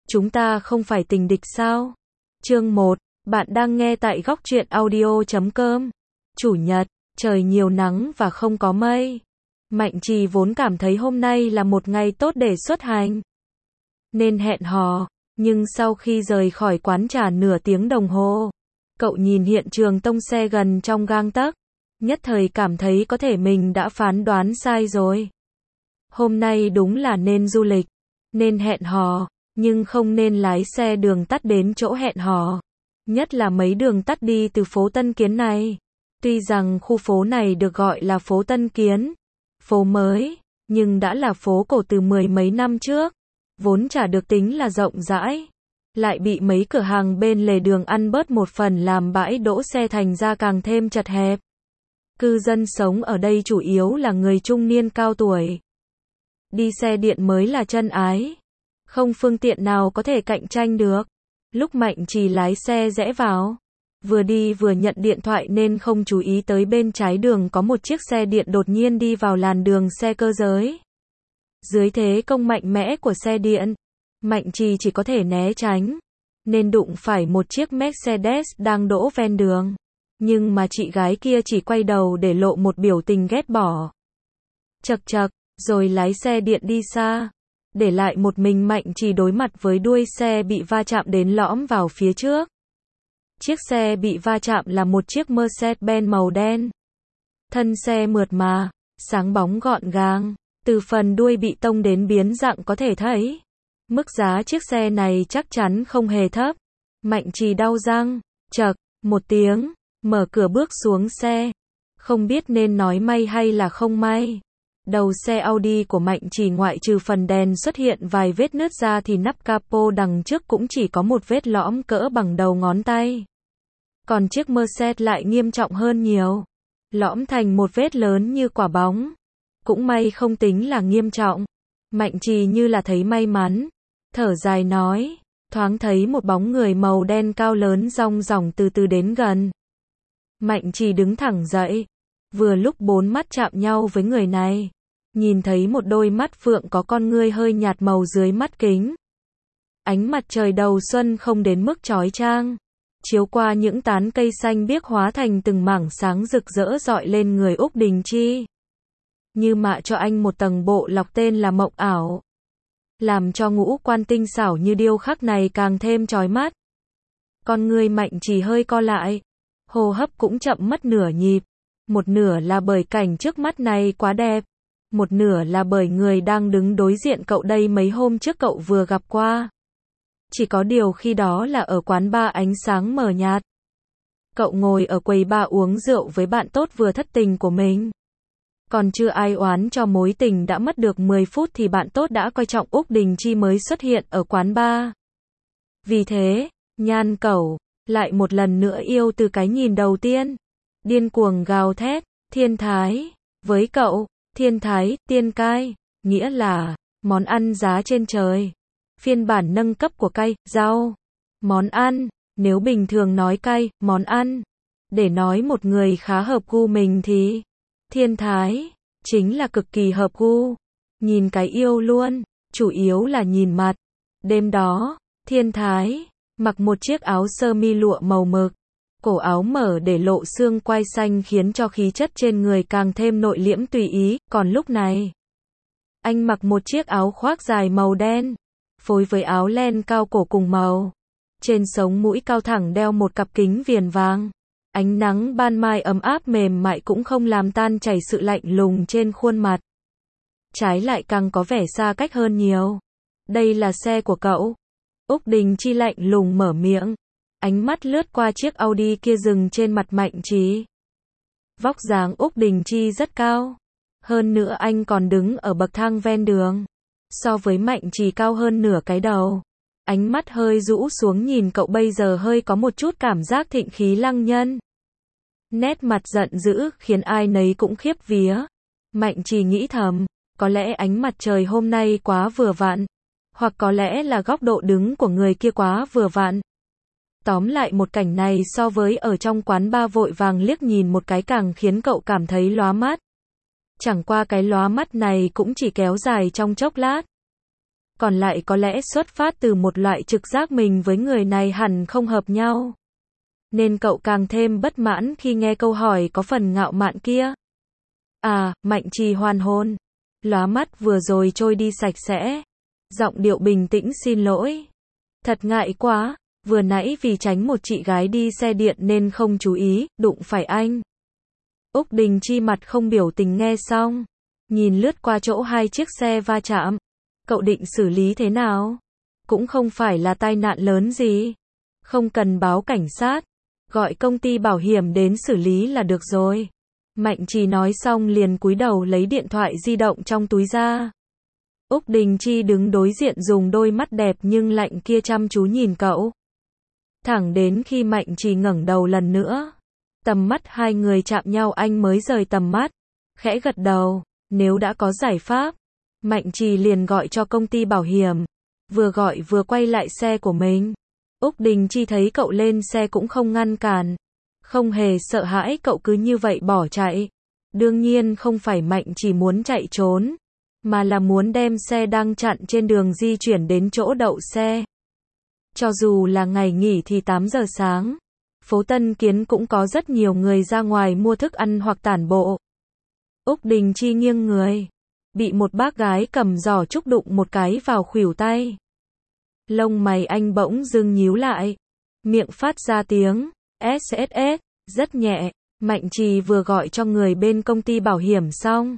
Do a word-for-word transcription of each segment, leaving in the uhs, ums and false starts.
Chúng ta không phải tình địch sao? Chương một, bạn đang nghe tại góc truyện audio chấm com. Chủ nhật, trời nhiều nắng và không có mây. Mạnh Trì vốn cảm thấy hôm nay là một ngày tốt để xuất hành, nên hẹn hò, nhưng sau khi rời khỏi quán trà nửa tiếng đồng hồ, cậu nhìn hiện trường tông xe gần trong gang tấc, nhất thời cảm thấy có thể mình đã phán đoán sai rồi. Hôm nay đúng là nên du lịch, nên hẹn hò, nhưng không nên lái xe đường tắt đến chỗ hẹn hò. Nhất là mấy đường tắt đi từ phố Tân Kiến này. Tuy rằng khu phố này được gọi là phố Tân Kiến, phố mới, nhưng đã là phố cổ từ mười mấy năm trước, vốn chả được tính là rộng rãi, lại bị mấy cửa hàng bên lề đường ăn bớt một phần làm bãi đỗ xe thành ra càng thêm chật hẹp. Cư dân sống ở đây chủ yếu là người trung niên cao tuổi. Đi xe điện mới là chân ái, không phương tiện nào có thể cạnh tranh được. Lúc Mạnh Trì lái xe rẽ vào, vừa đi vừa nhận điện thoại nên không chú ý tới bên trái đường có một chiếc xe điện đột nhiên đi vào làn đường xe cơ giới. Dưới thế công mạnh mẽ của xe điện, Mạnh Trì chỉ có thể né tránh, nên đụng phải một chiếc Mercedes đang đỗ ven đường. Nhưng mà chị gái kia chỉ quay đầu để lộ một biểu tình ghét bỏ. Chậc chậc, rồi lái xe điện đi xa, để lại một mình Mạnh Trì đối mặt với đuôi xe bị va chạm đến lõm vào phía trước. Chiếc xe bị va chạm là một chiếc Mercedes-Benz màu đen. Thân xe mượt mà, sáng bóng gọn gàng, từ phần đuôi bị tông đến biến dạng có thể thấy. Mức giá chiếc xe này chắc chắn không hề thấp. Mạnh Trì đau răng, chậc, một tiếng, mở cửa bước xuống xe. Không biết nên nói may hay là không may. Đầu xe Audi của Mạnh Trì ngoại trừ phần đèn xuất hiện vài vết nứt ra thì nắp capo đằng trước cũng chỉ có một vết lõm cỡ bằng đầu ngón tay. Còn chiếc Mercedes lại nghiêm trọng hơn nhiều, lõm thành một vết lớn như quả bóng. Cũng may không tính là nghiêm trọng. Mạnh Trì như là thấy may mắn, thở dài nói, thoáng thấy một bóng người màu đen cao lớn rong ròng từ từ đến gần. Mạnh Trì đứng thẳng dậy, vừa lúc bốn mắt chạm nhau với người này, nhìn thấy một đôi mắt phượng có con ngươi hơi nhạt màu dưới mắt kính. Ánh mặt trời đầu xuân không đến mức chói chang, chiếu qua những tán cây xanh biếc hóa thành từng mảng sáng rực rỡ rọi lên người Úc Đình Chi, như mạ cho anh một tầng bộ lọc tên là mộng ảo, làm cho ngũ quan tinh xảo như điêu khắc này càng thêm chói mắt. Con người Mạnh Trì hơi co lại, hô hấp cũng chậm mất nửa nhịp, một nửa là bởi cảnh trước mắt này quá đẹp, một nửa là bởi người đang đứng đối diện cậu đây mấy hôm trước cậu vừa gặp qua. Chỉ có điều khi đó là ở quán bar ánh sáng mờ nhạt. Cậu ngồi ở quầy bar uống rượu với bạn tốt vừa thất tình của mình. Còn chưa ai oán cho mối tình đã mất được mười phút thì bạn tốt đã coi trọng Úc Đình Chi mới xuất hiện ở quán bar. Vì thế, Nhan Cẩu lại một lần nữa yêu từ cái nhìn đầu tiên. Điên cuồng gào thét, thiên thái, với cậu, thiên thái, tiên cai, nghĩa là món ăn giá trên trời. Phiên bản nâng cấp của cay, rau, món ăn, nếu bình thường nói cay, món ăn. Để nói một người khá hợp gu mình thì thiên thái chính là cực kỳ hợp gu. Nhìn cái yêu luôn, chủ yếu là nhìn mặt. Đêm đó, thiên thái mặc một chiếc áo sơ mi lụa màu mực, cổ áo mở để lộ xương quai xanh khiến cho khí chất trên người càng thêm nội liễm tùy ý. Còn lúc này, anh mặc một chiếc áo khoác dài màu đen, phối với áo len cao cổ cùng màu. Trên sống mũi cao thẳng đeo một cặp kính viền vàng. Ánh nắng ban mai ấm áp mềm mại cũng không làm tan chảy sự lạnh lùng trên khuôn mặt. Trái lại càng có vẻ xa cách hơn nhiều. Đây là xe của cậu. Úc Đình Chi lạnh lùng mở miệng. Ánh mắt lướt qua chiếc Audi kia dừng trên mặt Mạnh Trì. Vóc dáng Úc Đình Chi rất cao. Hơn nữa anh còn đứng ở bậc thang ven đường. So với Mạnh Trì cao hơn nửa cái đầu. Ánh mắt hơi rũ xuống nhìn cậu bây giờ hơi có một chút cảm giác thịnh khí lăng nhân. Nét mặt giận dữ khiến ai nấy cũng khiếp vía. Mạnh Trì nghĩ thầm, có lẽ ánh mặt trời hôm nay quá vừa vặn. Hoặc có lẽ là góc độ đứng của người kia quá vừa vặn. Tóm lại một cảnh này so với ở trong quán bar vội vàng liếc nhìn một cái càng khiến cậu cảm thấy lóa mắt. Chẳng qua cái lóa mắt này cũng chỉ kéo dài trong chốc lát. còn lại có lẽ xuất phát từ một loại trực giác mình với người này hẳn không hợp nhau. Nên cậu càng thêm bất mãn khi nghe câu hỏi có phần ngạo mạn kia. À, Mạnh Trì hoàn hồn. Lóa mắt vừa rồi trôi đi sạch sẽ. Giọng điệu bình tĩnh xin lỗi. Thật ngại quá, vừa nãy vì tránh một chị gái đi xe điện nên không chú ý, đụng phải anh. Úc Đình Chi mặt không biểu tình nghe xong. Nhìn lướt qua chỗ hai chiếc xe va chạm. Cậu định xử lý thế nào? Cũng không phải là tai nạn lớn gì. Không cần báo cảnh sát. Gọi công ty bảo hiểm đến xử lý là được rồi. Mạnh Trì nói xong liền cúi đầu lấy điện thoại di động trong túi ra. Úc Đình Chi đứng đối diện dùng đôi mắt đẹp nhưng lạnh kia chăm chú nhìn cậu. Thẳng đến khi Mạnh Trì ngẩng đầu lần nữa. Tầm mắt hai người chạm nhau anh mới rời tầm mắt. Khẽ gật đầu, nếu đã có giải pháp. Mạnh Trì liền gọi cho công ty bảo hiểm. Vừa gọi vừa quay lại xe của mình. Úc Đình Chi thấy cậu lên xe cũng không ngăn cản. Không hề sợ hãi cậu cứ như vậy bỏ chạy. Đương nhiên không phải Mạnh Trì muốn chạy trốn. Mà là muốn đem xe đang chặn trên đường di chuyển đến chỗ đậu xe. Cho dù là ngày nghỉ thì tám giờ sáng. Phố Tân Kiến cũng có rất nhiều người ra ngoài mua thức ăn hoặc tản bộ. Úc Đình Chi nghiêng người. Bị một bác gái cầm giỏ trúc đụng một cái vào khuỷu tay. Lông mày anh bỗng dưng nhíu lại. Miệng phát ra tiếng ét ét ét, rất nhẹ. Mạnh Trì vừa gọi cho người bên công ty bảo hiểm xong.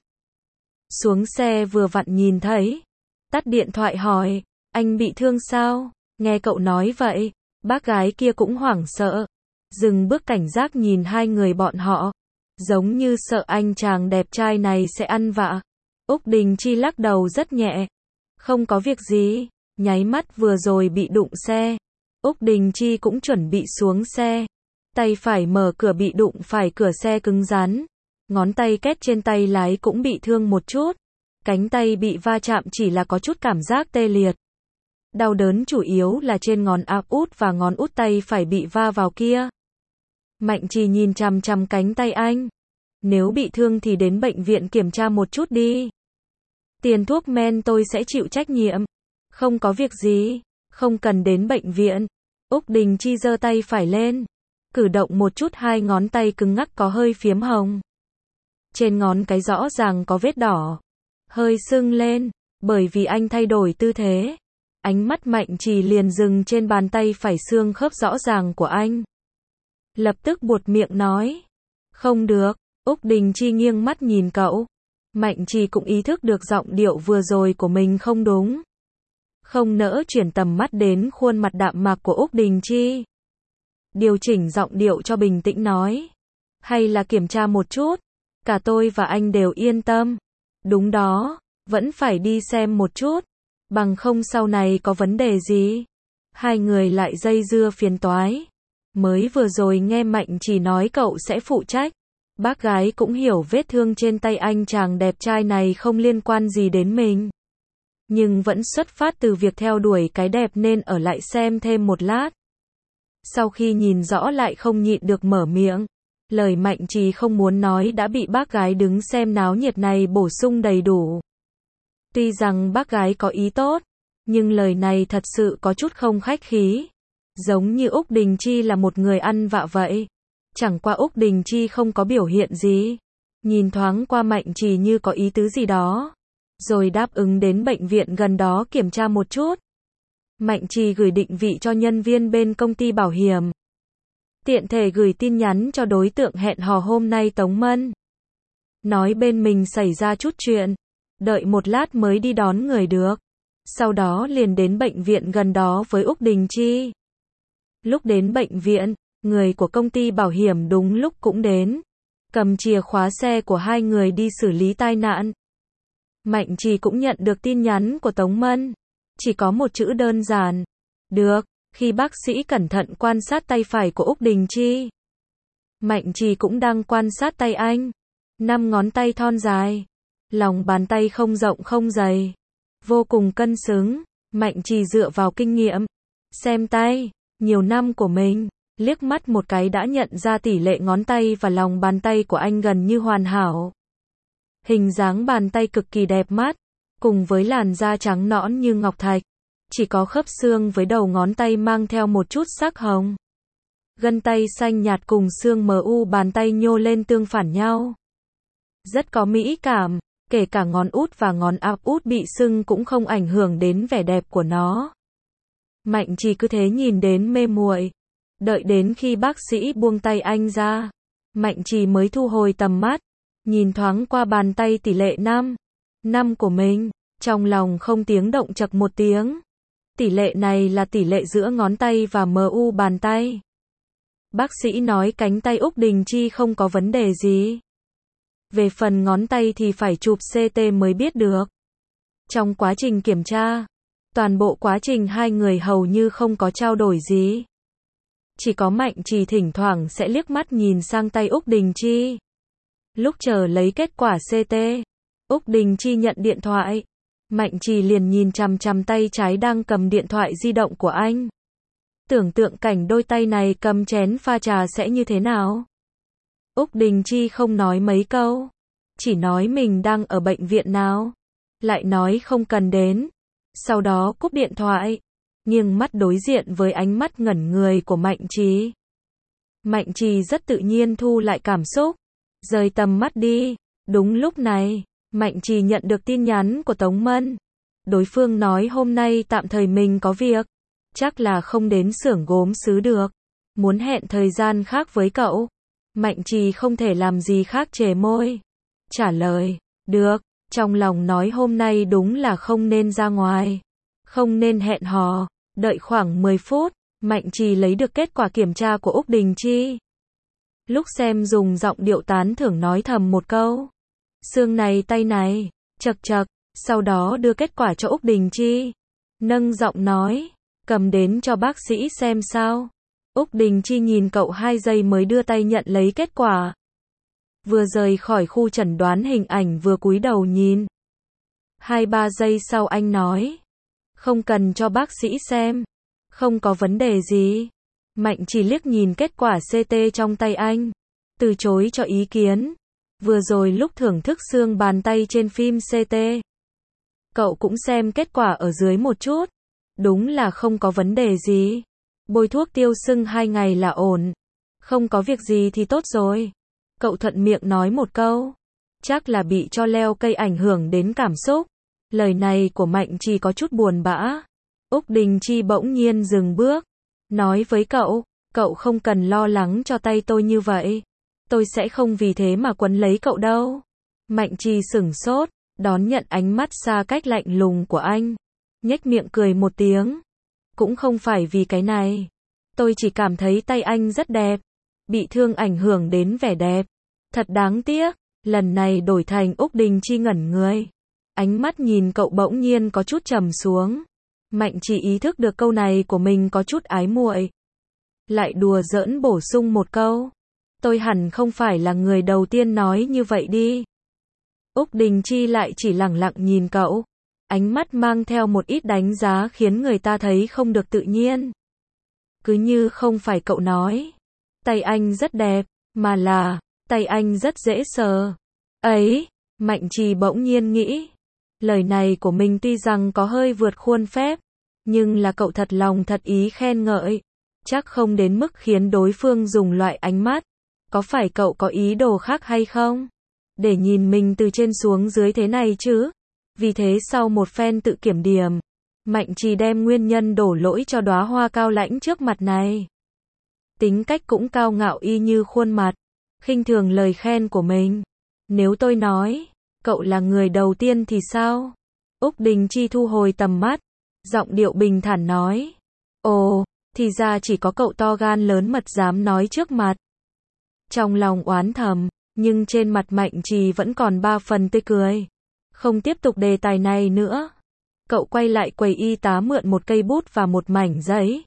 Xuống xe vừa vặn nhìn thấy. Tắt điện thoại hỏi, anh bị thương sao? Nghe cậu nói vậy, bác gái kia cũng hoảng sợ. Dừng bước cảnh giác nhìn hai người bọn họ. Giống như sợ anh chàng đẹp trai này sẽ ăn vạ. Úc Đình Chi lắc đầu rất nhẹ. Không có việc gì, nháy mắt vừa rồi bị đụng xe. Úc Đình Chi cũng chuẩn bị xuống xe. Tay phải mở cửa bị đụng phải cửa xe cứng rắn. Ngón tay két trên tay lái cũng bị thương một chút. Cánh tay bị va chạm chỉ là có chút cảm giác tê liệt. Đau đớn chủ yếu là trên ngón áp út và ngón út tay phải bị va vào kia. Mạnh Trì nhìn chằm chằm cánh tay anh. Nếu bị thương thì đến bệnh viện kiểm tra một chút đi. Tiền thuốc men tôi sẽ chịu trách nhiệm. Không có việc gì, không cần đến bệnh viện. Úc Đình Chi giơ tay phải lên. Cử động một chút hai ngón tay cứng ngắc có hơi phiếm hồng. Trên ngón cái rõ ràng có vết đỏ. Hơi sưng lên, bởi vì anh thay đổi tư thế. Ánh mắt Mạnh Trì liền dừng trên bàn tay phải xương khớp rõ ràng của anh. Lập tức buột miệng nói. Không được, Úc Đình Chi nghiêng mắt nhìn cậu. Mạnh Trì cũng ý thức được giọng điệu vừa rồi của mình không đúng. Không nỡ chuyển tầm mắt đến khuôn mặt đạm mạc của Úc Đình Chi. Điều chỉnh giọng điệu cho bình tĩnh nói. Hay là kiểm tra một chút. Cả tôi và anh đều yên tâm. Đúng đó, vẫn phải đi xem một chút. Bằng không sau này có vấn đề gì. Hai người lại dây dưa phiền toái. Mới vừa rồi nghe Mạnh Trì nói cậu sẽ phụ trách. Bác gái cũng hiểu vết thương trên tay anh chàng đẹp trai này không liên quan gì đến mình. Nhưng vẫn xuất phát từ việc theo đuổi cái đẹp nên ở lại xem thêm một lát. Sau khi nhìn rõ lại không nhịn được mở miệng. Lời Mạnh Trì không muốn nói đã bị bác gái đứng xem náo nhiệt này bổ sung đầy đủ. Tuy rằng bác gái có ý tốt, nhưng lời này thật sự có chút không khách khí. Giống như Úc Đình Chi là một người ăn vạ vậy. Chẳng qua Úc Đình Chi không có biểu hiện gì. Nhìn thoáng qua Mạnh Trì như có ý tứ gì đó. Rồi đáp ứng đến bệnh viện gần đó kiểm tra một chút. Mạnh Trì gửi định vị cho nhân viên bên công ty bảo hiểm. Tiện thể gửi tin nhắn cho đối tượng hẹn hò hôm nay Tống Mân. Nói bên mình xảy ra chút chuyện. Đợi một lát mới đi đón người được. Sau đó liền đến bệnh viện gần đó với Úc Đình Chi. Lúc đến bệnh viện, người của công ty bảo hiểm đúng lúc cũng đến. Cầm chìa khóa xe của hai người đi xử lý tai nạn. Mạnh Trì cũng nhận được tin nhắn của Tống Mân. Chỉ có một chữ đơn giản. Được, khi bác sĩ cẩn thận quan sát tay phải của Úc Đình Chi. Mạnh Trì cũng đang quan sát tay anh. Năm ngón tay thon dài. Lòng bàn tay không rộng không dày. Vô cùng cân xứng. Mạnh Trì dựa vào kinh nghiệm. Xem tay, nhiều năm của mình. Liếc mắt một cái đã nhận ra tỷ lệ ngón tay và lòng bàn tay của anh gần như hoàn hảo. Hình dáng bàn tay cực kỳ đẹp mắt. cùng với làn da trắng nõn như ngọc thạch, chỉ có khớp xương với đầu ngón tay mang theo một chút sắc hồng. Gân tay xanh nhạt cùng xương mờ u bàn tay nhô lên tương phản nhau. Rất có mỹ cảm, kể cả ngón út và ngón áp út bị sưng cũng không ảnh hưởng đến vẻ đẹp của nó. Mạnh Trì cứ thế nhìn đến mê muội. Đợi đến khi bác sĩ buông tay anh ra, Mạnh Trì mới thu hồi tầm mắt, nhìn thoáng qua bàn tay tỷ lệ năm, năm của mình, trong lòng không tiếng động chậc một tiếng. Tỷ lệ này là tỷ lệ giữa ngón tay và em u bàn tay. Bác sĩ nói cánh tay Úc Đình Chi không có vấn đề gì. Về phần ngón tay thì phải chụp xê tê mới biết được. Trong quá trình kiểm tra, toàn bộ quá trình hai người hầu như không có trao đổi gì. Chỉ có Mạnh Trì thỉnh thoảng sẽ liếc mắt nhìn sang tay Úc Đình Chi. Lúc chờ lấy kết quả xê tê, Úc Đình Chi nhận điện thoại. Mạnh Trì liền nhìn chằm chằm tay trái đang cầm điện thoại di động của anh. Tưởng tượng cảnh đôi tay này cầm chén pha trà sẽ như thế nào. Úc Đình Chi không nói mấy câu, chỉ nói mình đang ở bệnh viện nào, lại nói không cần đến. Sau đó cúp điện thoại, nghiêng mắt đối diện với ánh mắt ngẩn người của Mạnh Trì. Mạnh Trì rất tự nhiên thu lại cảm xúc, rời tầm mắt đi. Đúng lúc này, Mạnh Trì nhận được tin nhắn của Tống Mân. Đối phương nói hôm nay tạm thời mình có việc, chắc là không đến xưởng gốm sứ được, muốn hẹn thời gian khác với cậu. Mạnh Trì không thể làm gì khác chề môi, trả lời, được, trong lòng nói hôm nay đúng là không nên ra ngoài, không nên hẹn hò. Đợi khoảng mười phút, Mạnh Trì lấy được kết quả kiểm tra của Úc Đình Chi. Lúc xem dùng giọng điệu tán thưởng nói thầm một câu, xương này tay này, chật chật, sau đó đưa kết quả cho Úc Đình Chi. Nâng giọng nói, cầm đến cho bác sĩ xem sao. Úc Đình Chi nhìn cậu hai giây mới đưa tay nhận lấy kết quả. Vừa rời khỏi khu chẩn đoán hình ảnh vừa cúi đầu nhìn. Hai ba giây sau anh nói, không cần cho bác sĩ xem, không có vấn đề gì. Mạnh chỉ liếc nhìn kết quả xê tê trong tay anh, từ chối cho ý kiến. Vừa rồi lúc thưởng thức xương bàn tay trên phim xê tê, cậu cũng xem kết quả ở dưới một chút. Đúng là không có vấn đề gì. Bôi thuốc tiêu sưng hai ngày là ổn. Không có việc gì thì tốt rồi. Cậu thuận miệng nói một câu. Chắc là bị cho leo cây ảnh hưởng đến cảm xúc. Lời này của Mạnh Trì có chút buồn bã. Úc Đình Chi bỗng nhiên dừng bước, nói với cậu, cậu không cần lo lắng cho tay tôi như vậy. Tôi sẽ không vì thế mà quấn lấy cậu đâu. Mạnh Trì sửng sốt, đón nhận ánh mắt xa cách lạnh lùng của anh. Nhếch miệng cười một tiếng. Cũng không phải vì cái này. Tôi chỉ cảm thấy tay anh rất đẹp. Bị thương ảnh hưởng đến vẻ đẹp. Thật đáng tiếc. Lần này đổi thành Úc Đình Chi ngẩn người. Ánh mắt nhìn cậu bỗng nhiên có chút trầm xuống. Mạnh Trì ý thức được câu này của mình có chút ái muội. Lại đùa giỡn bổ sung một câu. Tôi hẳn không phải là người đầu tiên nói như vậy đi. Úc Đình Chi lại chỉ lẳng lặng nhìn cậu. Ánh mắt mang theo một ít đánh giá khiến người ta thấy không được tự nhiên. Cứ như không phải cậu nói. Tay anh rất đẹp, mà là, tay anh rất dễ sờ. Ấy, Mạnh Trì bỗng nhiên nghĩ. Lời này của mình tuy rằng có hơi vượt khuôn phép, nhưng là cậu thật lòng thật ý khen ngợi. Chắc không đến mức khiến đối phương dùng loại ánh mắt. Có phải cậu có ý đồ khác hay không? Để nhìn mình từ trên xuống dưới thế này chứ? Vì thế sau một phen tự kiểm điểm, Mạnh Trì đem nguyên nhân đổ lỗi cho đóa hoa cao lãnh trước mặt này. Tính cách cũng cao ngạo y như khuôn mặt, khinh thường lời khen của mình. Nếu tôi nói, cậu là người đầu tiên thì sao? Úc Đình Chi thu hồi tầm mắt, giọng điệu bình thản nói. Ồ, thì ra chỉ có cậu to gan lớn mật dám nói trước mặt. Trong lòng oán thầm, nhưng trên mặt Mạnh Trì vẫn còn ba phần tươi cười. Không tiếp tục đề tài này nữa. Cậu quay lại quầy y tá mượn một cây bút và một mảnh giấy.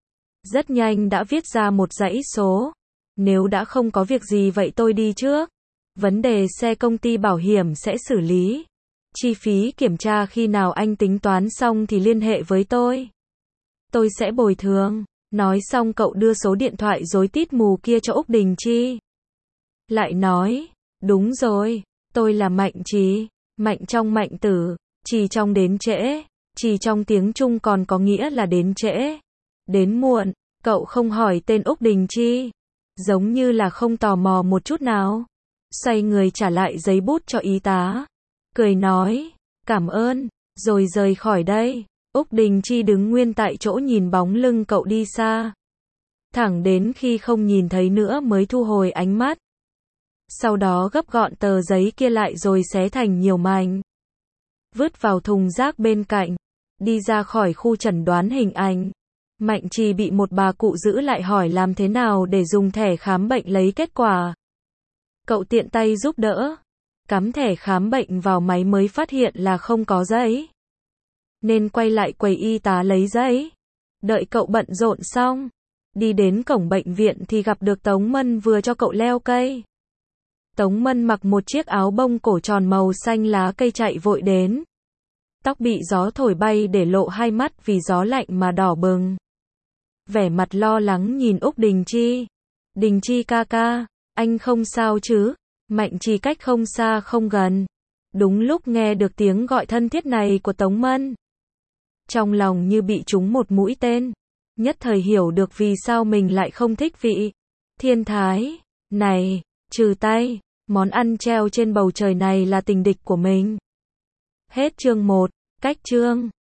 Rất nhanh đã viết ra một dãy số. Nếu đã không có việc gì vậy tôi đi trước. Vấn đề xe công ty bảo hiểm sẽ xử lý. Chi phí kiểm tra khi nào anh tính toán xong thì liên hệ với tôi. Tôi sẽ bồi thường. Nói xong cậu đưa số điện thoại rối tít mù kia cho Úc Đình Chi. Lại nói, đúng rồi, tôi là Mạnh Trì, Mạnh trong Mạnh Tử. Chỉ trong đến trễ, chỉ trong tiếng Trung còn có nghĩa là đến trễ, đến muộn. Cậu không hỏi tên Úc Đình Chi, giống như là không tò mò một chút nào. Xoay người trả lại giấy bút cho y tá, cười nói, cảm ơn, rồi rời khỏi đây. Úc Đình Chi đứng nguyên tại chỗ nhìn bóng lưng cậu đi xa, thẳng đến khi không nhìn thấy nữa mới thu hồi ánh mắt. Sau đó gấp gọn tờ giấy kia lại rồi xé thành nhiều mảnh, vứt vào thùng rác bên cạnh, đi ra khỏi khu chẩn đoán hình ảnh. Mạnh Trì bị một bà cụ giữ lại hỏi làm thế nào để dùng thẻ khám bệnh lấy kết quả. Cậu tiện tay giúp đỡ, cắm thẻ khám bệnh vào máy mới phát hiện là không có giấy, nên quay lại quầy y tá lấy giấy. Đợi cậu bận rộn xong, đi đến cổng bệnh viện thì gặp được Tống Mân vừa cho cậu leo cây. Tống Mân mặc một chiếc áo bông cổ tròn màu xanh lá cây chạy vội đến. Tóc bị gió thổi bay để lộ hai mắt vì gió lạnh mà đỏ bừng. Vẻ mặt lo lắng nhìn Úc Đình Chi. Đình Chi ca ca, anh không sao chứ? Mạnh Trì cách không xa không gần. Đúng lúc nghe được tiếng gọi thân thiết này của Tống Mân, trong lòng như bị trúng một mũi tên. Nhất thời hiểu được vì sao mình lại không thích vị thiên thái này. Trừ tay, món ăn treo trên bầu trời này là tình địch của mình. Hết chương một, cách chương.